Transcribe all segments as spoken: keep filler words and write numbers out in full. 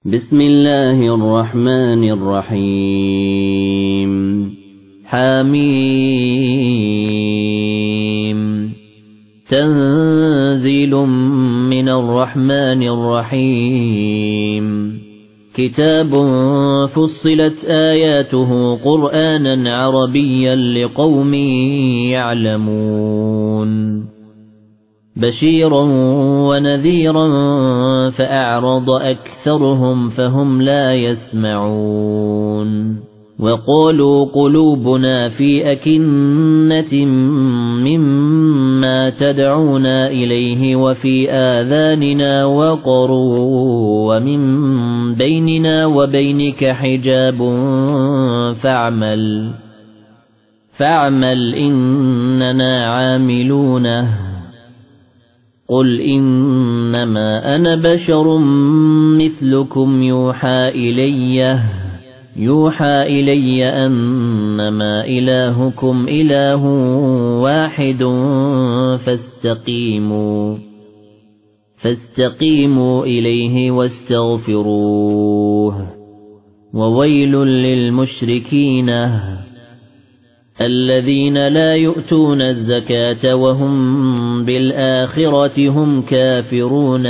بسم الله الرحمن الرحيم حميم تنزيل من الرحمن الرحيم كتاب فصلت آياته قرآنا عربيا لقوم يعلمون بشيرا ونذيرا فأعرض أكثرهم فهم لا يسمعون وقالوا قلوبنا في أكنة مما تدعونا إليه وفي آذاننا وقر ومن بيننا وبينك حجاب فاعمل فاعمل إننا عاملونه قل إنما أنا بشر مثلكم يوحى إلي يوحى إلي أنما إلهكم إله واحد فاستقيموا فاستقيموا إليه واستغفروه وويل للمشركين الذين لا يؤتون الزكاة وهم بالآخرة هم كافرون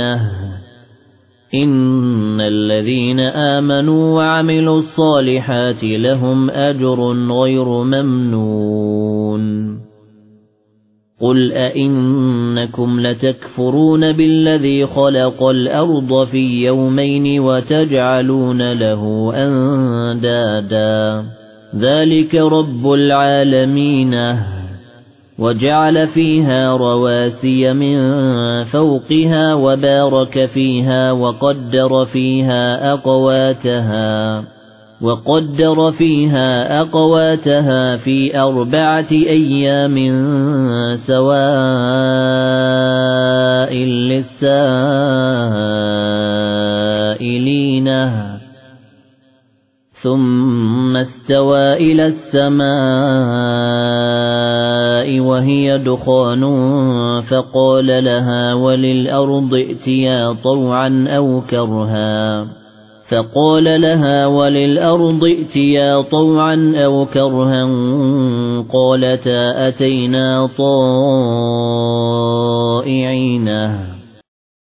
إن الذين آمنوا وعملوا الصالحات لهم أجر غير ممنون قل أئنكم لتكفرون بالذي خلق الأرض في يومين وتجعلون له أندادا ذلك رب العالمين وجعل فيها رواسي من فوقها وبارك فيها وقدر فيها أقواتها وقدر فيها أقواتها في أربعة أيام سواء للسائلين ثم استوى إلى السماء وهي دخان فقال لها وللأرض ائتيا طوعا أو كرها فقال لها وللأرض ائتيا طوعا أو كرها قالتا أتينا طائعين